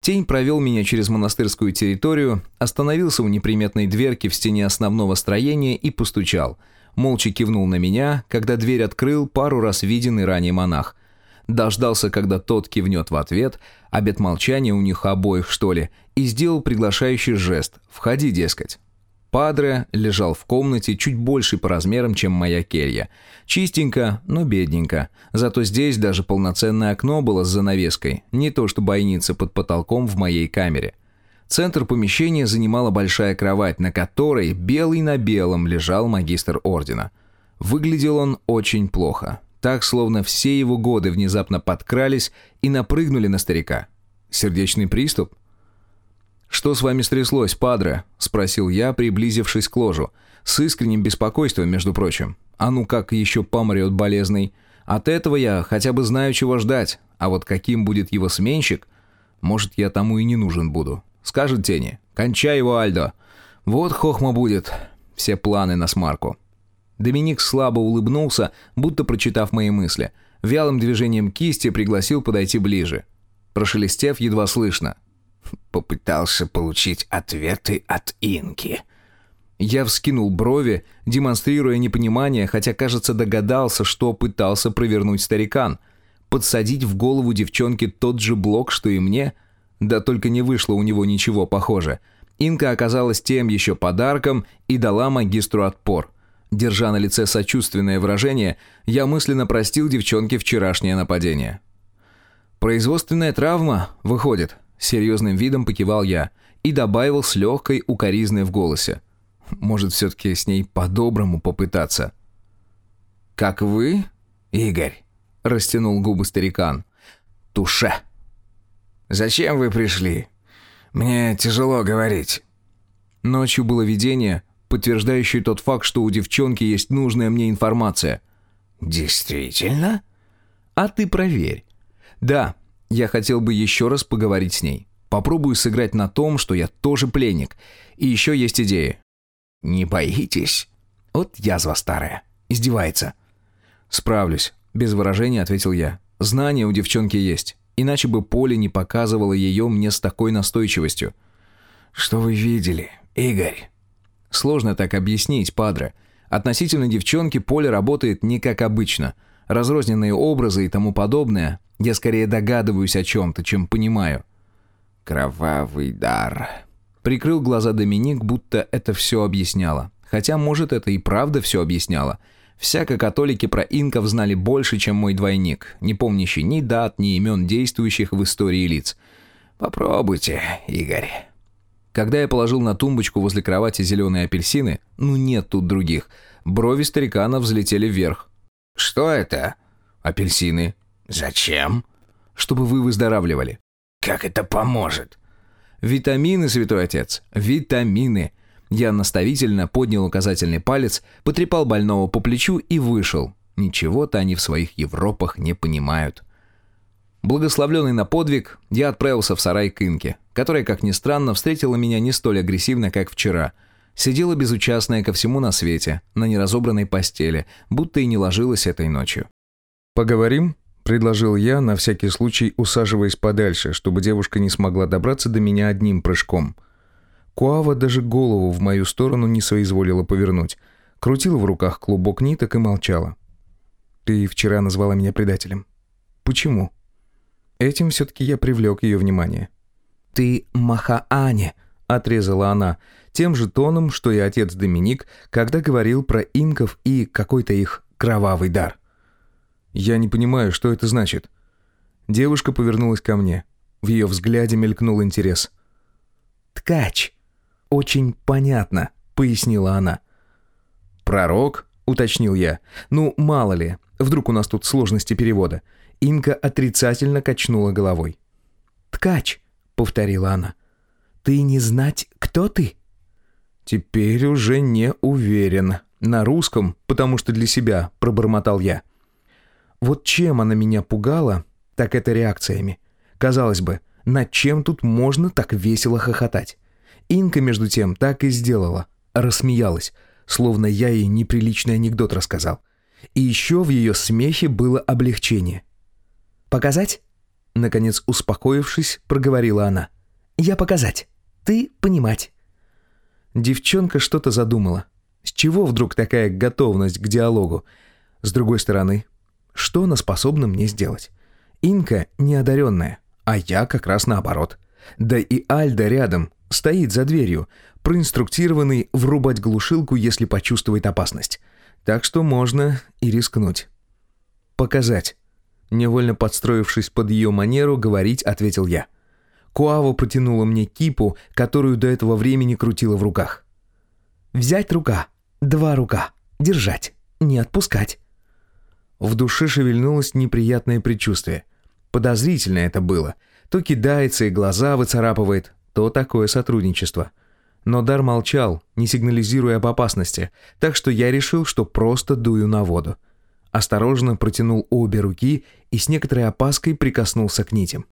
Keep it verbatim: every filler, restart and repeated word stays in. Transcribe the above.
Тень провел меня через монастырскую территорию, остановился у неприметной дверки в стене основного строения и постучал. Молча кивнул на меня, когда дверь открыл пару раз виденный ранее монах. Дождался, когда тот кивнет в ответ, обет молчания у них обоих, что ли, и сделал приглашающий жест «Входи, дескать». Падре лежал в комнате чуть больше по размерам, чем моя келья. Чистенько, но бедненько. Зато здесь даже полноценное окно было с занавеской, не то что бойница под потолком в моей камере. Центр помещения занимала большая кровать, на которой белый на белом лежал магистр ордена. Выглядел он очень плохо. Так, словно все его годы внезапно подкрались и напрыгнули на старика. Сердечный приступ? «Что с вами стряслось, падре?» – спросил я, приблизившись к ложу. С искренним беспокойством, между прочим. А ну как еще помрет болезный. От этого я хотя бы знаю, чего ждать. А вот каким будет его сменщик, может, я тому и не нужен буду. Скажет Тени: «Кончай его, Альдо». Вот хохма будет. Все планы на смарку. Доминик слабо улыбнулся, будто прочитав мои мысли. Вялым движением кисти пригласил подойти ближе. Прошелестев едва слышно: «Попытался получить ответы от Инки». Я вскинул брови, демонстрируя непонимание, хотя, кажется, догадался, что пытался провернуть старикан. Подсадить в голову девчонки тот же блок, что и мне? Да только не вышло у него ничего похоже. Инка оказалась тем еще подарком и дала магистру отпор. Держа на лице сочувственное выражение, я мысленно простил девчонке вчерашнее нападение. «Производственная травма, выходит», — серьезным видом покивал я и добавил с легкой укоризной в голосе. «Может, все-таки с ней по-доброму попытаться?» «Как вы, Игорь?» — растянул губы старикан. «Туше. Зачем вы пришли? Мне тяжело говорить». Ночью было видение, подтверждающее тот факт, что у девчонки есть нужная мне информация. «Действительно?» «А ты проверь». «Да, я хотел бы еще раз поговорить с ней. Попробую сыграть на том, что я тоже пленник. И еще есть идеи». «Не боитесь?» «Вот язва старая. Издевается». «Справлюсь», — без выражения ответил я. «Знания у девчонки есть. Иначе бы Поле не показывала ее мне с такой настойчивостью». «Что вы видели, Игорь?» «Сложно так объяснить, падре. Относительно девчонки Поле работает не как обычно. Разрозненные образы и тому подобное. Я скорее догадываюсь о чем-то, чем понимаю». «Кровавый дар». Прикрыл глаза Доминик, будто это все объясняло. Хотя, может, это и правда все объясняло. Всяко католики про инков знали больше, чем мой двойник, не помнящий ни дат, ни имен действующих в истории лиц. «Попробуйте, Игорь». Когда я положил на тумбочку возле кровати зеленые апельсины, ну нет тут других, брови старикана взлетели вверх. «Что это?» «Апельсины». «Зачем?» «Чтобы вы выздоравливали». «Как это поможет?» «Витамины, святой отец, витамины». Я наставительно поднял указательный палец, потрепал больного по плечу и вышел. Ничего-то они в своих Европах не понимают. Благословленный на подвиг, я отправился в сарай к Инке, которая, как ни странно, встретила меня не столь агрессивно, как вчера. Сидела безучастная ко всему на свете, на неразобранной постели, будто и не ложилась этой ночью. «Поговорим?» — предложил я, на всякий случай усаживаясь подальше, чтобы девушка не смогла добраться до меня одним прыжком. Куава даже голову в мою сторону не соизволила повернуть. Крутила в руках клубок ниток и молчала. «Ты вчера назвала меня предателем. Почему?» Этим все-таки я привлек ее внимание. «Ты Махаане», — отрезала она, тем же тоном, что и отец Доминик, когда говорил про инков и какой-то их кровавый дар. «Я не понимаю, что это значит». Девушка повернулась ко мне. В ее взгляде мелькнул интерес. «Ткач». «Очень понятно», — пояснила она. «Пророк?» — уточнил я. «Ну, мало ли, вдруг у нас тут сложности перевода». Инка отрицательно качнула головой. «Ткач», — повторила она. «Ты не знать, кто ты?» «Теперь уже не уверен. На русском, потому что для себя», — пробормотал я. Вот чем она меня пугала, так это реакциями. Казалось бы, над чем тут можно так весело хохотать? Инка, между тем, так и сделала. Рассмеялась, словно я ей неприличный анекдот рассказал. И еще в ее смехе было облегчение. «Показать?» Наконец, успокоившись, проговорила она. Я показать. Ты понимать». Девчонка что-то задумала. С чего вдруг такая готовность к диалогу? С другой стороны, что она способна мне сделать? Инка неодаренная, а я как раз наоборот. Да и Альда рядом, стоит за дверью, проинструктированный врубать глушилку, если почувствует опасность. Так что можно и рискнуть. «Показать». Невольно подстроившись под ее манеру, говорить, ответил я. Куава протянула мне кипу, которую до этого времени крутила в руках. «Взять рука, два рука, держать, не отпускать». В душе шевельнулось неприятное предчувствие. Подозрительно это было. То кидается и глаза выцарапывает, то такое сотрудничество. Но Дар молчал, не сигнализируя об опасности, так что я решил, что просто дую на воду. Осторожно протянул обе руки и с некоторой опаской прикоснулся к нитям.